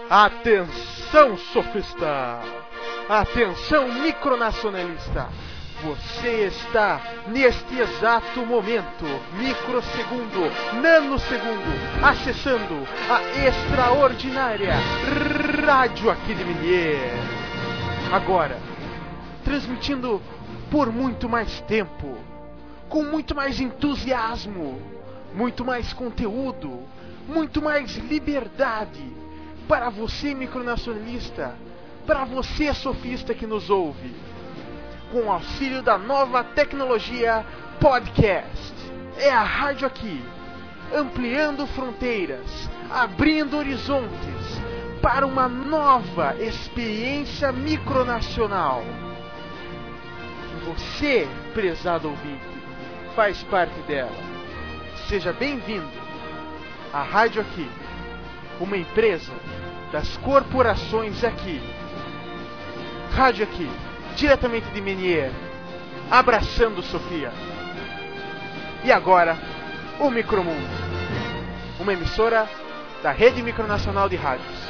Atenção, sofista! Atenção, micronacionalista! Você está, neste exato momento, microsegundo, nanosegundo, acessando a extraordinária Rádio aqui de Menier. Agora, transmitindo por muito mais tempo, com muito mais entusiasmo, muito mais conteúdo, muito mais liberdade para você, micronacionalista, para você, sofista que nos ouve, com o auxílio da nova tecnologia podcast. É a rádio aqui, ampliando fronteiras, abrindo horizontes para uma nova experiência micronacional. Você, prezado ouvinte, faz parte dela. Seja bem-vindo à Rádio Aqui, uma empresa das corporações aqui. Rádio Aqui, diretamente de Menier, abraçando Sofia. E agora, o Micromundo, uma emissora da Rede Micronacional de Rádios.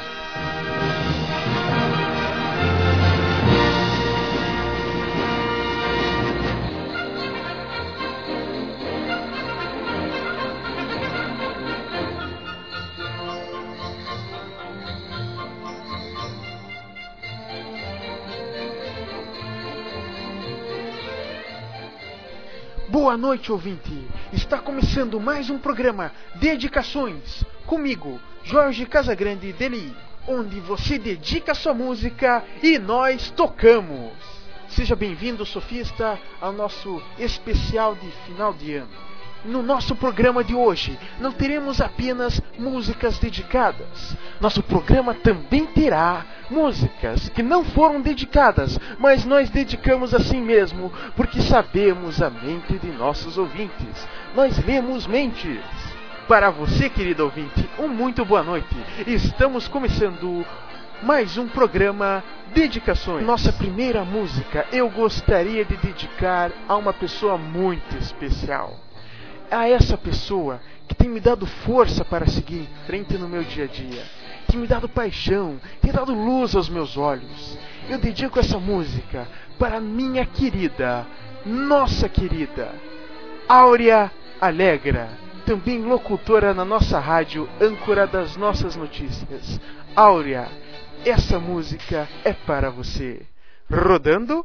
Boa noite, ouvinte! Está começando mais um programa Dedicações, comigo, Jorge Casagrande Deli, onde você dedica sua música e nós tocamos. Seja bem-vindo, sofista, ao nosso especial de final de ano. No nosso programa de hoje, não teremos apenas músicas dedicadas. Nosso programa também terá músicas que não foram dedicadas, mas nós dedicamos assim mesmo, porque sabemos a mente de nossos ouvintes. Nós lemos mentes. Para você, querido ouvinte, muito boa noite. Estamos começando mais um programa Dedicações. Nossa primeira música eu gostaria de dedicar a uma pessoa muito especial. A essa pessoa que tem me dado força para seguir em frente no meu dia a dia, tem me dado paixão, tem dado luz aos meus olhos. Eu dedico essa música para minha querida, nossa querida, Áurea Alegra, também locutora na nossa rádio, âncora das nossas notícias. Áurea, essa música é para você. Rodando.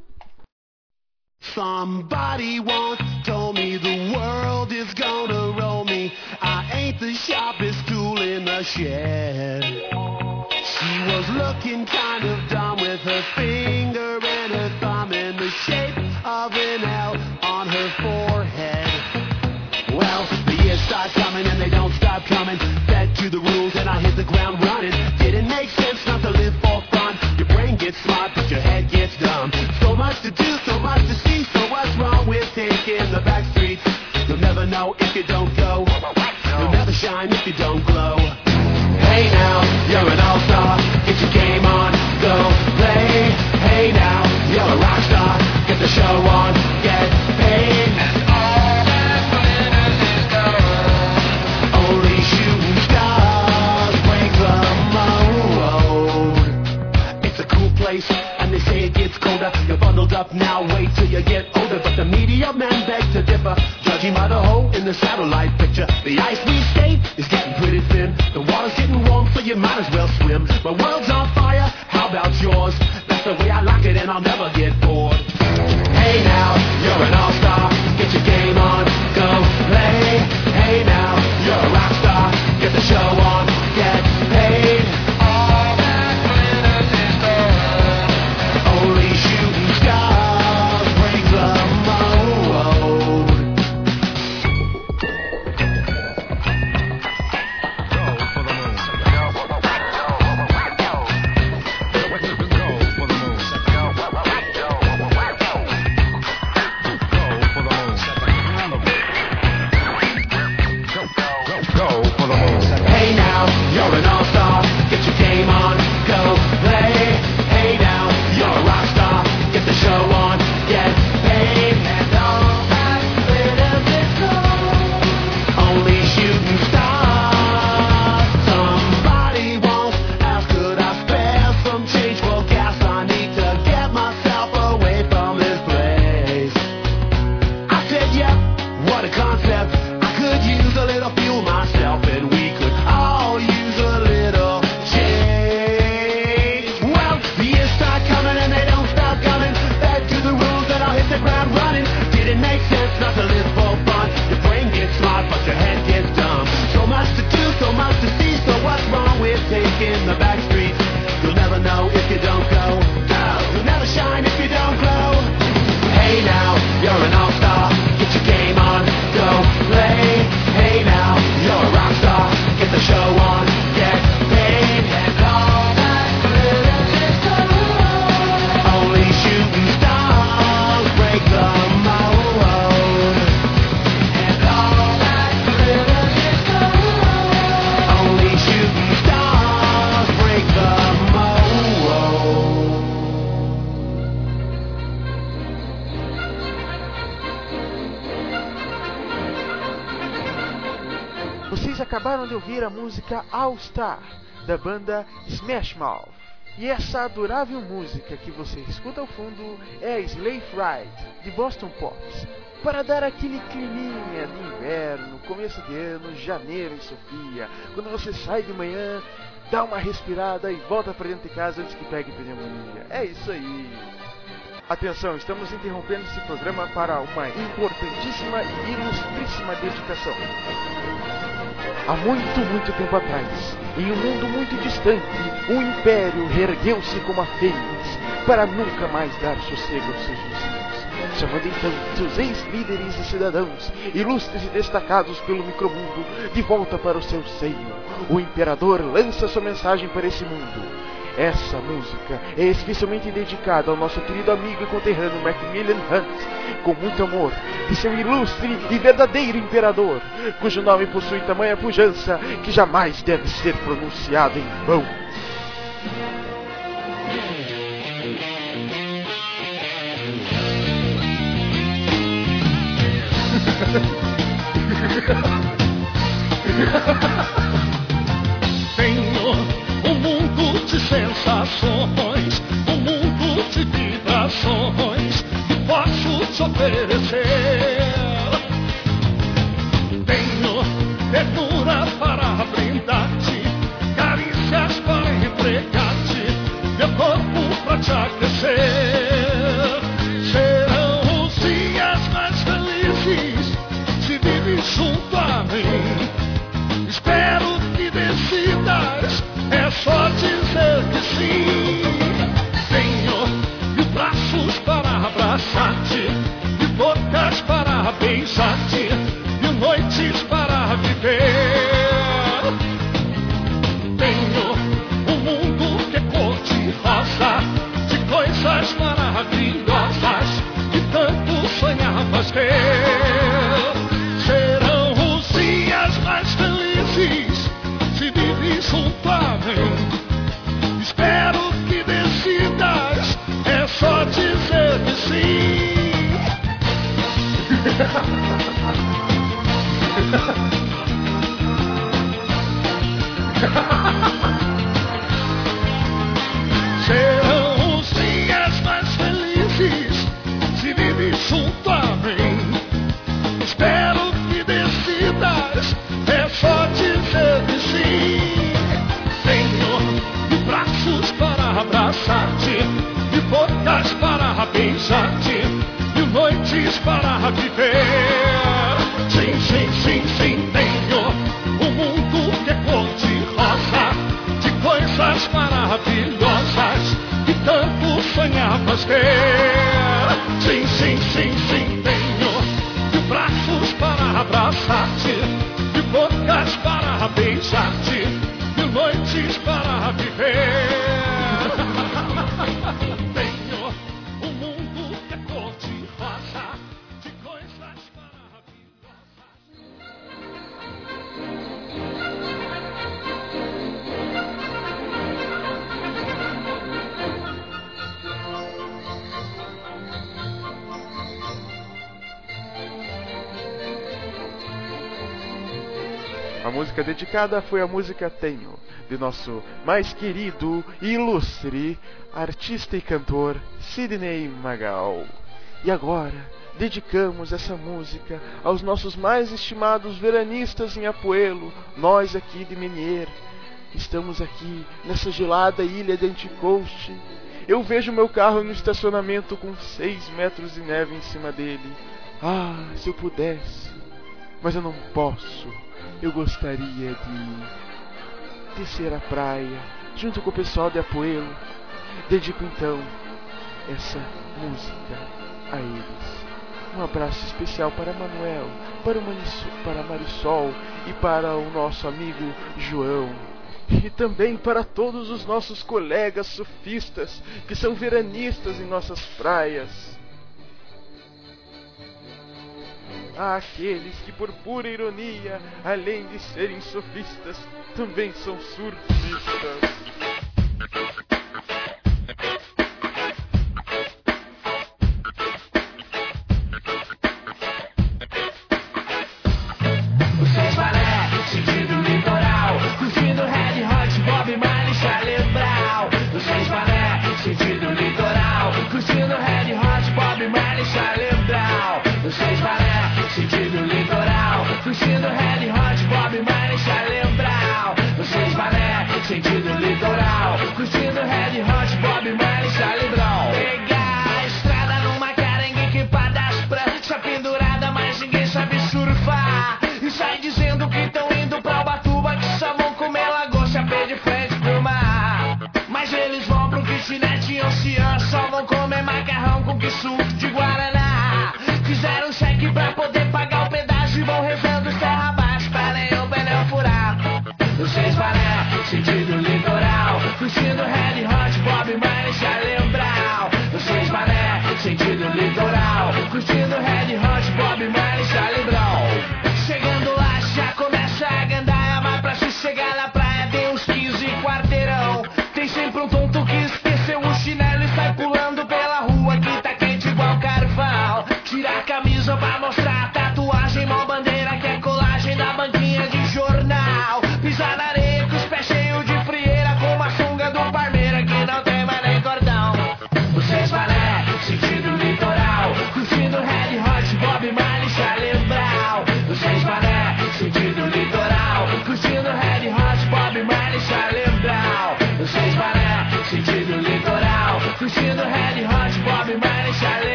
Somebody once told me the world is gonna roll me. I ain't the sharpest tool in the shed. She was looking kind of dumb with her finger and her thumb in the shape of an L on her forehead. Well, the years start coming and they don't stop coming. Fed to the rules and I hit the ground running. Didn't make sense not to live for fun. Your brain gets smart but your head gets dumb. So much to do, so much to see. So what's wrong with taking the back streets? You'll never know if you don't go. You'll never shine if you don't glow. Hey now, you're an all-star. Get your game on, go play. Hey now, you're a rock star. Get the show on, get paid. And all that glitters is gold. Only shooting stars break the mold. It's a cool place, and they say it gets colder. You're bundled up now, wait till you get older. But the media men beg to differ, judging by the hole in the satellite picture. The ice we skate is getting pretty thin. The water's getting warm, so you might as well swim. My world's on fire, how about yours? That's the way I like it, and I'll never get bored. Hey now, you're an all-star. Get your game on, go play. Hey now, you're a rock star. Get the show on, get paid. All that glitters is gold. Only shooting stars break the mold. Go for the moon. Vocês acabaram de ouvir a música All Star, da banda Smash Mouth. E essa adorável música que você escuta ao fundo é Slave Ride, de Boston Pops, para dar aquele climinha de inverno, começo de ano, janeiro em Sofia, quando você sai de manhã, dá uma respirada e volta para dentro de casa antes que pegue pneumonia. É isso aí. Atenção, estamos interrompendo esse programa para uma importantíssima e ilustríssima dedicação. Há muito tempo atrás, em um mundo muito distante, um império reergueu-se como a fênix para nunca mais dar sossego aos seus vizinhos, chamando então seus ex-líderes e cidadãos, ilustres e destacados pelo micromundo, de volta para o seu seio. O imperador lança sua mensagem para esse mundo. Essa música é especialmente dedicada ao nosso querido amigo e conterrâneo Macmillan Hunt, com muito amor, de seu ilustre e verdadeiro imperador, cujo nome possui tamanha pujança que jamais deve ser pronunciado em vão. Senhor, um mundo de sensações, um mundo de vibrações que posso te oferecer. Tenho ternura para brindar-te, carícias para entregar-te, meu corpo para te aquecer. Serão os dias mais felizes se vives junto a mim. Espero que decidas, é só dizer que sim. Tenho braços para abraçar-te, e bocas para beijar-te, e noites para viver. Tenho um mundo que é cor de rosa, de coisas maravilhosas que tanto sonhavas ter. Serão os dias mais felizes se vives junto a mim. Espero que decidas, é só dizer que sim. Serão os dias mais felizes se vives junto a mim. Espero que decidas, é só dizer que sim. Tenho braços para abraçar-te, e bocas para beijar-te, e noites para viver. Sim, sim, sim, sim. Tenho um mundo que é cor de rosa, de coisas maravilhosas que tanto sonhavas ter. Sim, sim, sim, sim. Tenho braços para abraçar-te, e bocas para beijar-te, e noites para viver. Tenho um mundo que é cor de rosa, de coisas maravilhosas. A música dedicada foi a música Tenho, de nosso mais querido e ilustre artista e cantor Sidney Magal. E agora, dedicamos essa música aos nossos mais estimados veranistas em Apoelo, nós aqui de Menier. Estamos aqui nessa gelada ilha de Anticoast. Eu vejo meu carro no estacionamento com 6 metros de neve em cima dele. Ah, se eu pudesse, mas eu não posso. Eu gostaria de descer à praia junto com o pessoal de Apoelo. Dedico então essa música a eles. Um abraço especial para Manuel, para Marisol e para o nosso amigo João. E também para todos os nossos colegas surfistas que são veranistas em nossas praias. Aqueles que, por pura ironia, além de serem sofistas, também são surfistas. Vocês parecem de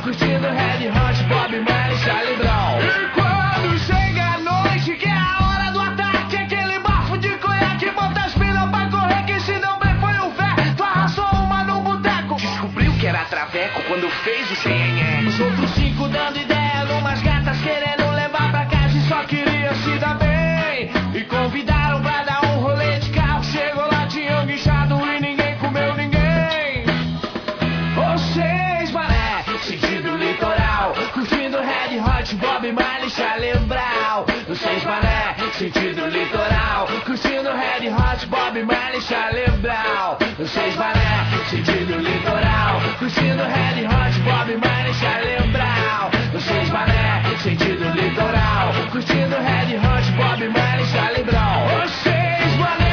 curtindo Red Hot, Bob Marley, Charlie Brown. E quando chega a noite, que é a hora do ataque, aquele bafo de conhaque, bota as minas pra correr, que se não bem foi o fé, tu arrasou uma no boteco. Descobriu que era traveco quando fez o CNN. Os outros 5 dando ideia numas gatas querendo levar pra casa e só queria se dar bem. E convidaram pra dar um rolê de carro, chegou lá, tinham guinchado e ninguém comeu ninguém. Vocês, mané, sentido litoral, curtindo Red Hot, Bob Marley, Charlie Brown. Vocês, mané, sentido litoral, curtindo Red Hot, Bob Marley, Charlie Brown. Vocês, mané, sentido litoral, curtindo Red Hot, Bob Marley, Charlie Brown. Vocês, mané, sentido litoral, curtindo Red Hot, Bob Marley, Charlie Brown. Vocês, mané.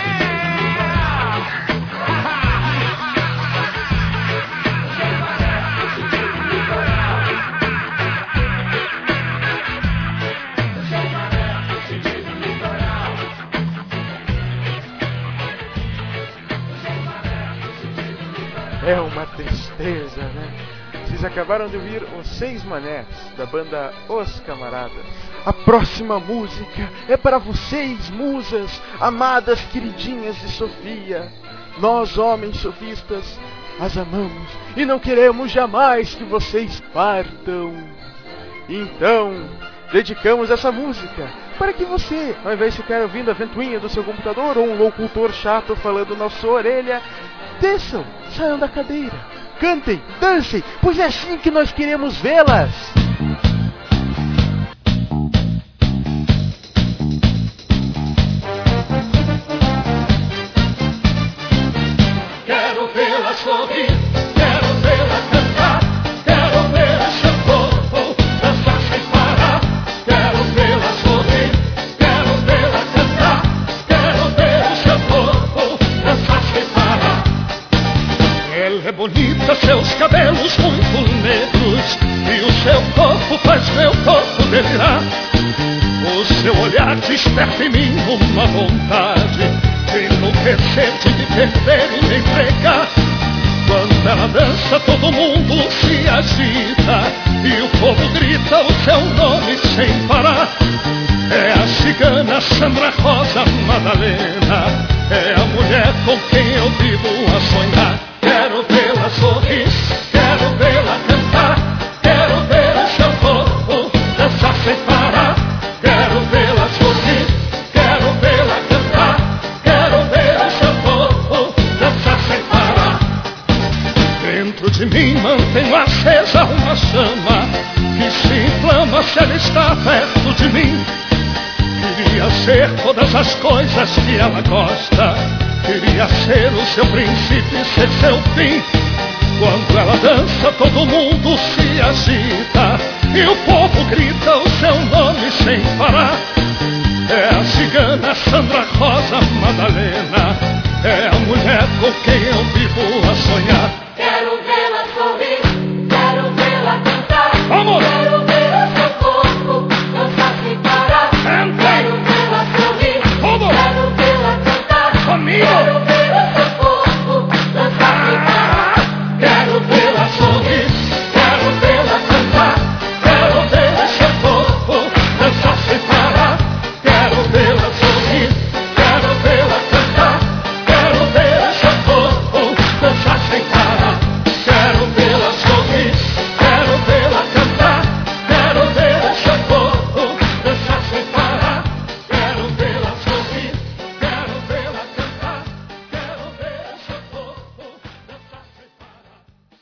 É uma tristeza, né? Vocês acabaram de ouvir os 6 Manés, da banda Os Camaradas. A próxima música é para vocês, musas, amadas queridinhas de Sofia. Nós, homens sofistas, as amamos e não queremos jamais que vocês partam. Então, dedicamos essa música para que você, ao invés de ficar ouvindo a ventoinha do seu computador ou um locutor chato falando na sua orelha, desçam, saiam da cadeira, cantem, dancem, pois é assim que nós queremos vê-las. Quero vê-la sorrir, quero vê-la cantar, quero vê-la chantar, dançar sem parar. Quero vê-la sorrir, quero vê-la cantar, quero vê-la chantar, dançar sem parar. Ela é bonita, seus cabelos muito negros, e o seu corpo faz meu corpo delirar. O seu olhar desperta em mim uma vontade de enlouquecer, de me perder e me entregar. Quando ela dança, todo mundo se agita e o povo grita o seu nome sem parar. É a cigana Sandra Rosa Madalena, é a mulher com quem eu vivo a sonhar. Quero vê-la sorrir, quero vê-la cantar, quero ver o seu corpo dançar sem parar. Quero vê-la sorrir, quero vê-la cantar, quero ver o seu corpo dançar sem parar. Dentro de mim mantenho acesa uma chama que se inflama se ela está perto de mim. Queria ser todas as coisas que ela gosta, queria ser o seu princípio e ser seu fim. Quando ela dança, todo mundo se agita e o povo grita o seu nome sem parar. É a cigana Sandra Rosa Madalena, é a mulher com quem eu vivo a sonhar. Quero vê-la sorrir, quero vê-la cantar, Vamos! quero ver o seu corpo dançar sem parar. Quero vê-la sorrir, Vamos! quero vê-la cantar, Comigo! quero ver o seu corpo dançar sem parar. Quero vê-la sorrir, quero vê-la cantar, quero ver o seu corpo dançar sem parar. Quero vê-la sorrir, quero vê-la cantar, quero ver o seu corpo dançar sem parar. Quero vê-la sorrir, quero vê-la cantar, quero ver o seu corpo dançar sem parar. Quero vê-la sorrir, quero vê-la cantar, quero ver o seu corpo dançar sem parar.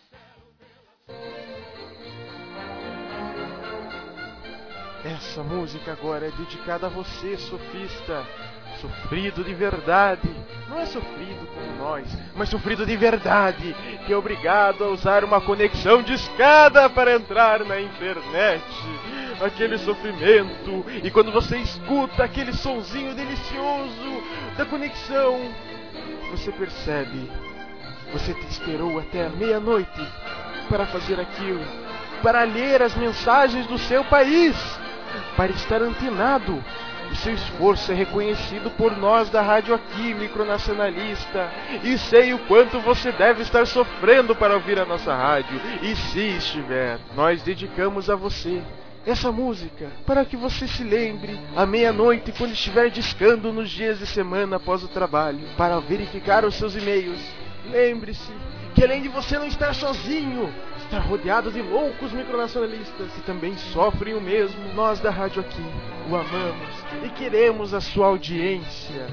Essa música agora é dedicada a você, sofista. Sofrido de verdade. Não é sofrido como nós, mas sofrido de verdade, que é obrigado a usar uma conexão de escada para entrar na internet. Aquele sofrimento. E quando você escuta aquele sonzinho delicioso da conexão, você percebe, você te esperou até a meia-noite para fazer aquilo, para ler as mensagens do seu país. para estar antenado. O seu esforço é reconhecido por nós da Rádio Aqui, Micronacionalista. E sei o quanto você deve estar sofrendo para ouvir a nossa rádio. E se estiver, nós dedicamos a você essa música para que você se lembre à meia-noite, quando estiver discando nos dias de semana após o trabalho, para verificar os seus e-mails. Lembre-se que além de você não estar sozinho, está rodeado de loucos micronacionalistas que também sofrem o mesmo. Nós da Rádio Aqui o amamos e queremos a sua audiência.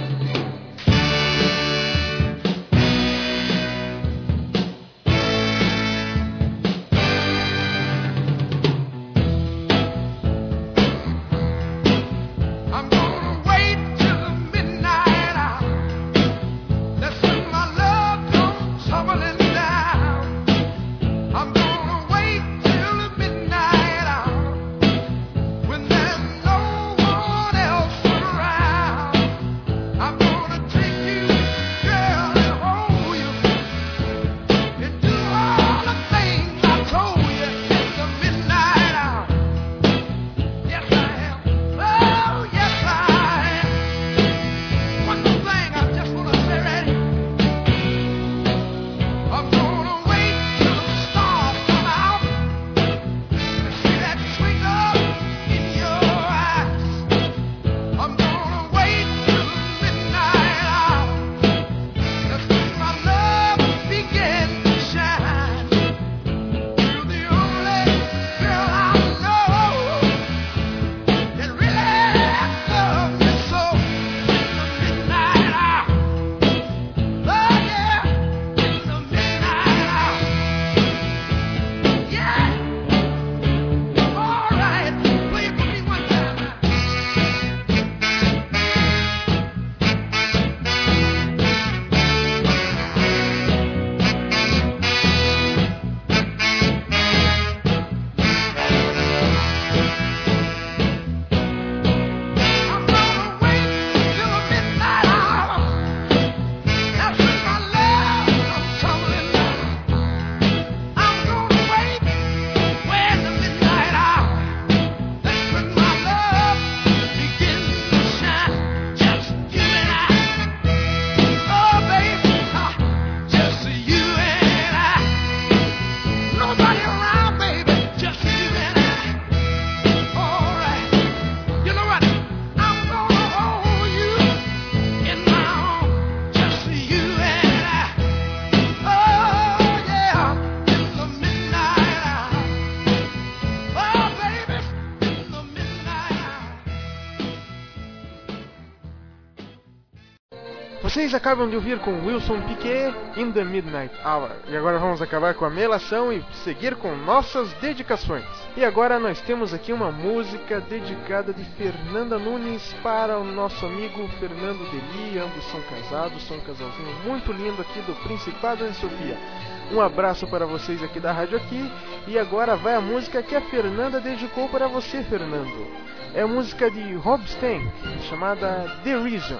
Vocês acabam de ouvir com Wilson Piquet, In the Midnight Hour. E agora vamos acabar com a melação e seguir com nossas dedicações. E agora nós temos aqui uma música dedicada de Fernanda Nunes para o nosso amigo Fernando Deli. Ambos são casados, são um casalzinho muito lindo aqui do Principado de Sofia. Um abraço para vocês aqui da Rádio Aqui. E agora vai a música que a Fernanda dedicou para você, Fernando. É a música de Rob Stank, chamada The Reason.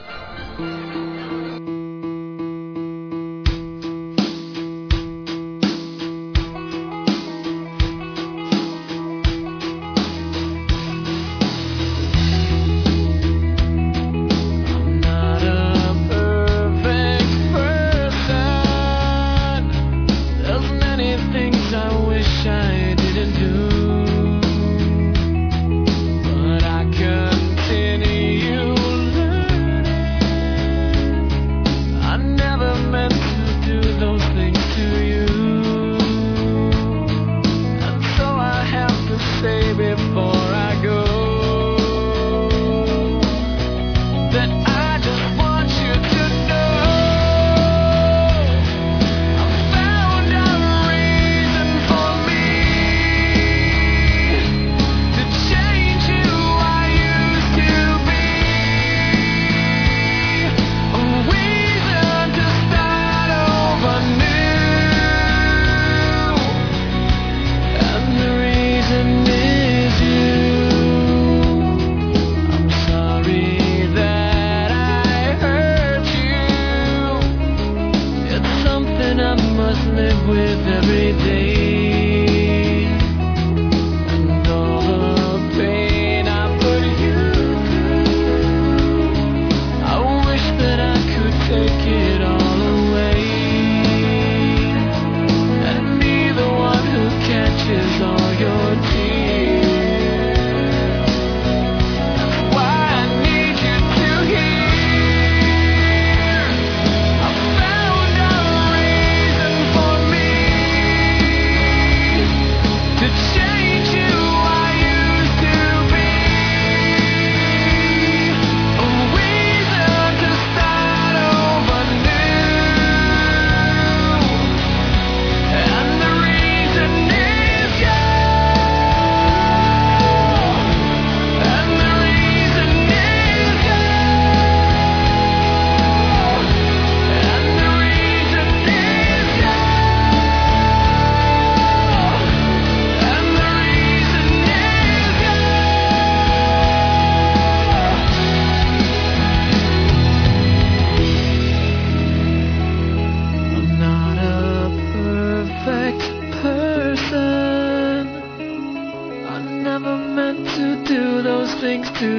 Continue learning.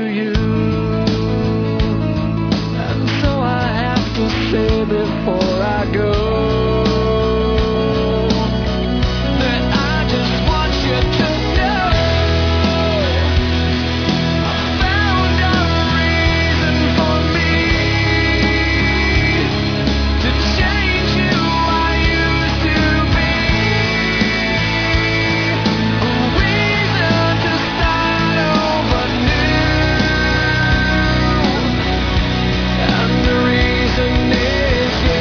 you. And so I have to say before I go that I just want you to know I found a reason for me to change who I used to be. A reason to start over new. And the reason is you.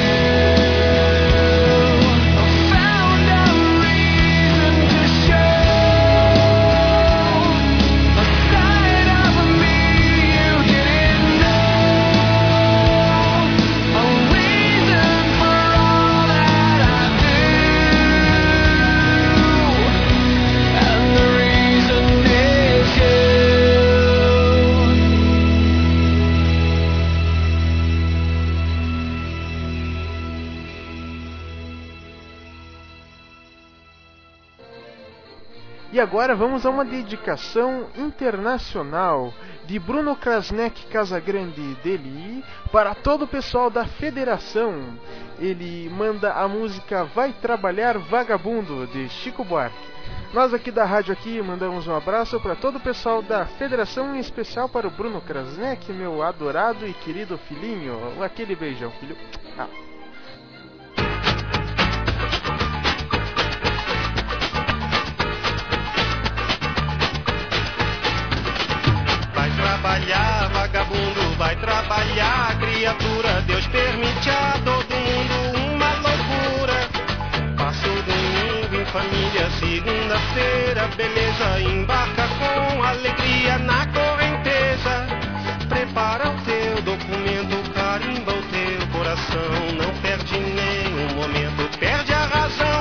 I found a reason to show a side of me you didn't know. A reason for all that I do. And the reason is you. E agora vamos a uma dedicação internacional de Bruno Krasnek Casagrande Deli para todo o pessoal da Federação. Ele manda a música Vai Trabalhar Vagabundo, de Chico Buarque. Nós aqui da rádio aqui mandamos um abraço para todo o pessoal da Federação, em especial para o Bruno Krasnek, meu adorado e querido filhinho. Aquele beijão, filho. Vai trabalhar, vagabundo, vai trabalhar, criatura. Deus permite a todo mundo uma loucura. Passa o domingo em família, segunda-feira, beleza. Embarca com alegria na correnteza. Prepara o teu documento, carimba o teu coração. Não perde nenhum momento, perde a razão.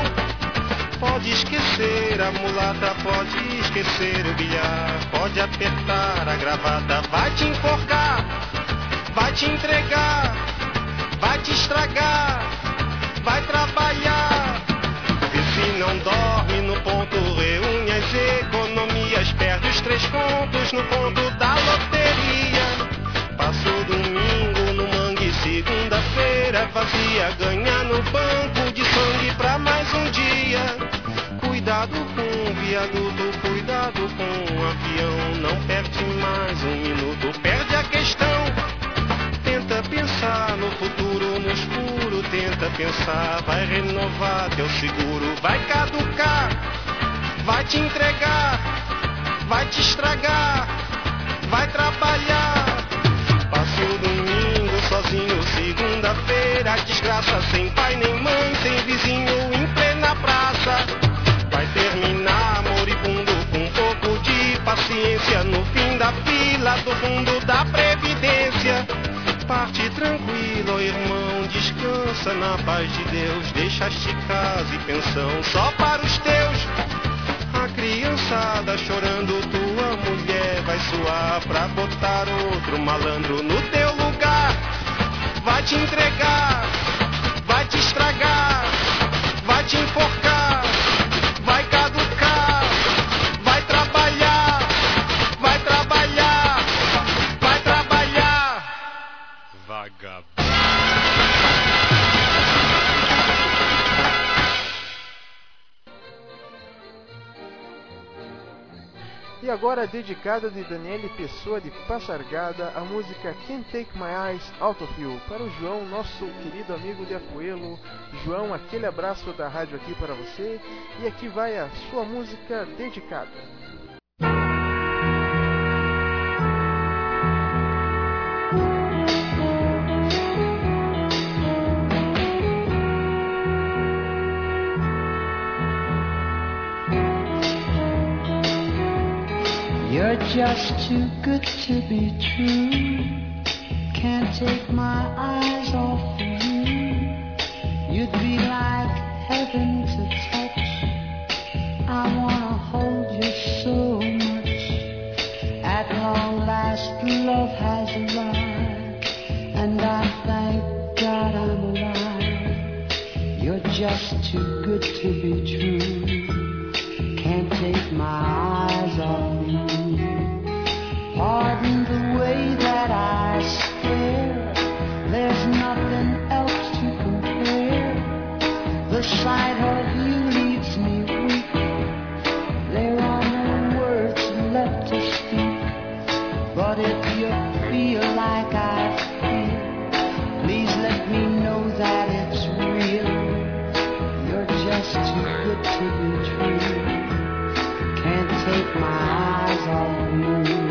Pode esquecer a mulata, pode esquecer o bilhar, pode apertar a gravata, vai te enforcar, vai te entregar, vai te estragar, vai trabalhar. Vê se não dorme no ponto, reúne as economias, perde os 3 contos no ponto da loteria. Passa o domingo no mangue, segunda-feira vazia, ganha no banco de sangue pra mais um dia. Cuidado com o viaduto, cuidado com o avião, não perde mais um minuto, perde a questão. Tenta pensar no futuro, no escuro, tenta pensar, vai renovar teu seguro, vai caducar, vai te entregar, vai te estragar, vai trabalhar. Passa o domingo sozinho, segunda-feira, desgraça, sem pai nem mãe, sem vizinho, em plena praça. Vai terminar moribundo com um pouco de paciência no fim da fila do fundo da previdência. Parte tranquilo, irmão, descansa na paz de Deus. Deixaste casa e pensão só para os teus. A criançada chorando, tua mulher vai suar pra botar outro malandro no teu lugar. Vai te entregar, vai te estragar, vai te enforcar, vai caducar, vai trabalhar, vai trabalhar, vai trabalhar. Vagabundo. E agora, dedicada de Daniele Pessoa de Passargada, a música Can't Take My Eyes Out of You, para o João, nosso querido amigo de Apoelo. João, aquele abraço da rádio aqui para você, e aqui vai a sua música dedicada. You're just too good to be true. Can't take my eyes off of you. You'd be like heaven to touch. I wanna hold you so much. At long last, love has arrived, and I thank God I'm alive. You're just too good to be true. Can't take my eyes off you. Pardon the But if you feel like I feel, please let me know that it's real. You're just too good to be true. Can't take my eyes off you.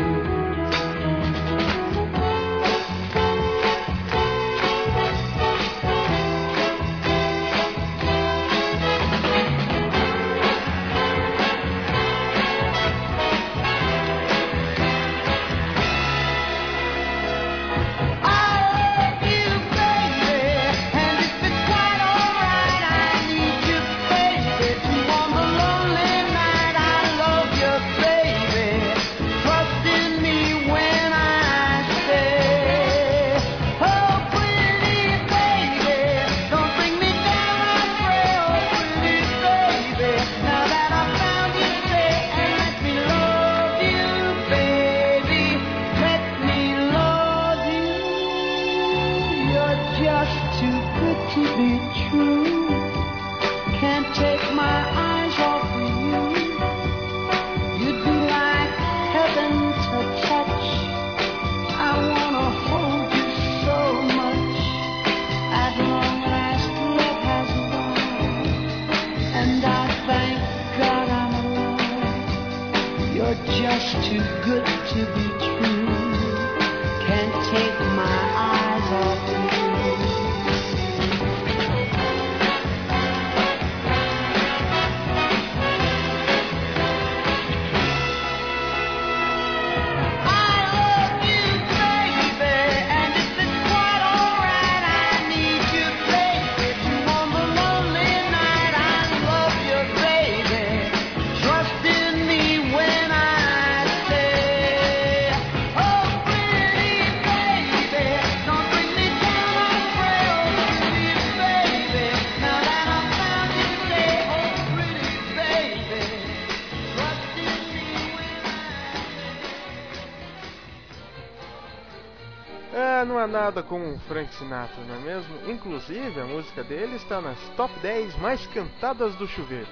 Não há nada como um Frank Sinatra, não é mesmo? Inclusive, a música dele está nas top 10 mais cantadas do chuveiro.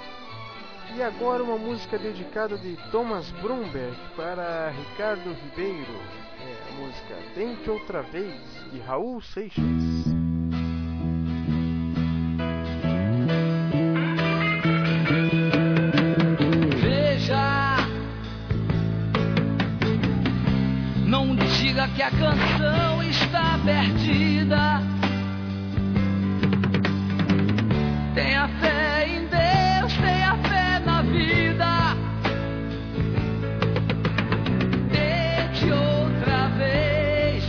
E agora uma música dedicada de Thomas Bromberg para Ricardo Ribeiro. É a música Tente Outra Vez, de Raul Seixas. Que a canção está perdida. Tenha fé em Deus, tenha fé na vida. Tente outra vez.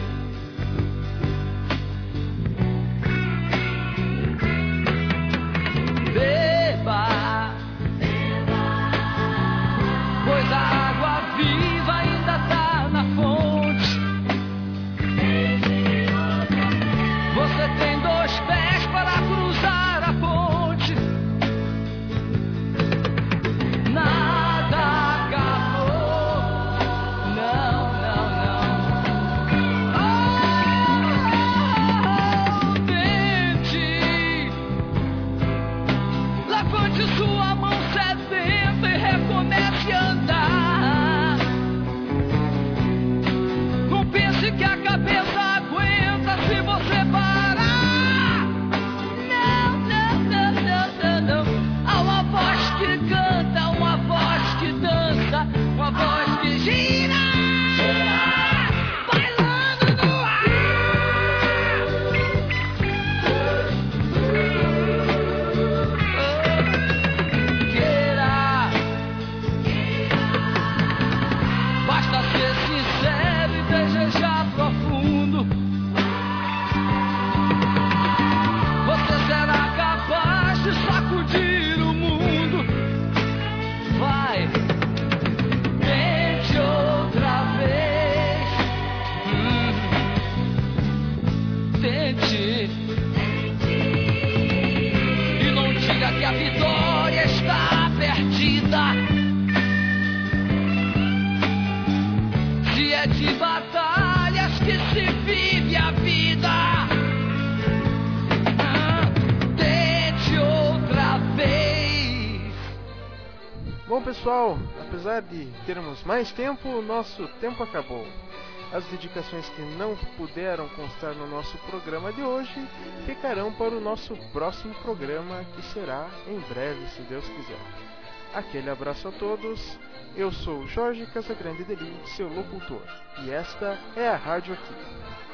Beba, pois a água viva ainda está na fonte. Você tem dois pés para cruzar a ponte. Nada acabou. Não, não, não. Oh, tente. Levante sua mão sedenta e recomece a andar. Não pense que a cabeça aguenta se você parar. Uma voz que gira, bailando no ar. Queira, basta ser sincero e desejar profundo. Você será capaz de sacudir o mundo. Vai. Outra vez, tente. E não diga que a vitória está perdida. Se é de batalhas que se vive a vida. Tente outra vez. Bom, pessoal, apesar de termos mais tempo, o nosso tempo acabou. As dedicações que não puderam constar no nosso programa de hoje ficarão para o nosso próximo programa, que será em breve, se Deus quiser. Aquele abraço a todos. Eu sou Jorge Casagrande Deli, seu locutor, e esta é a Rádio Aqui.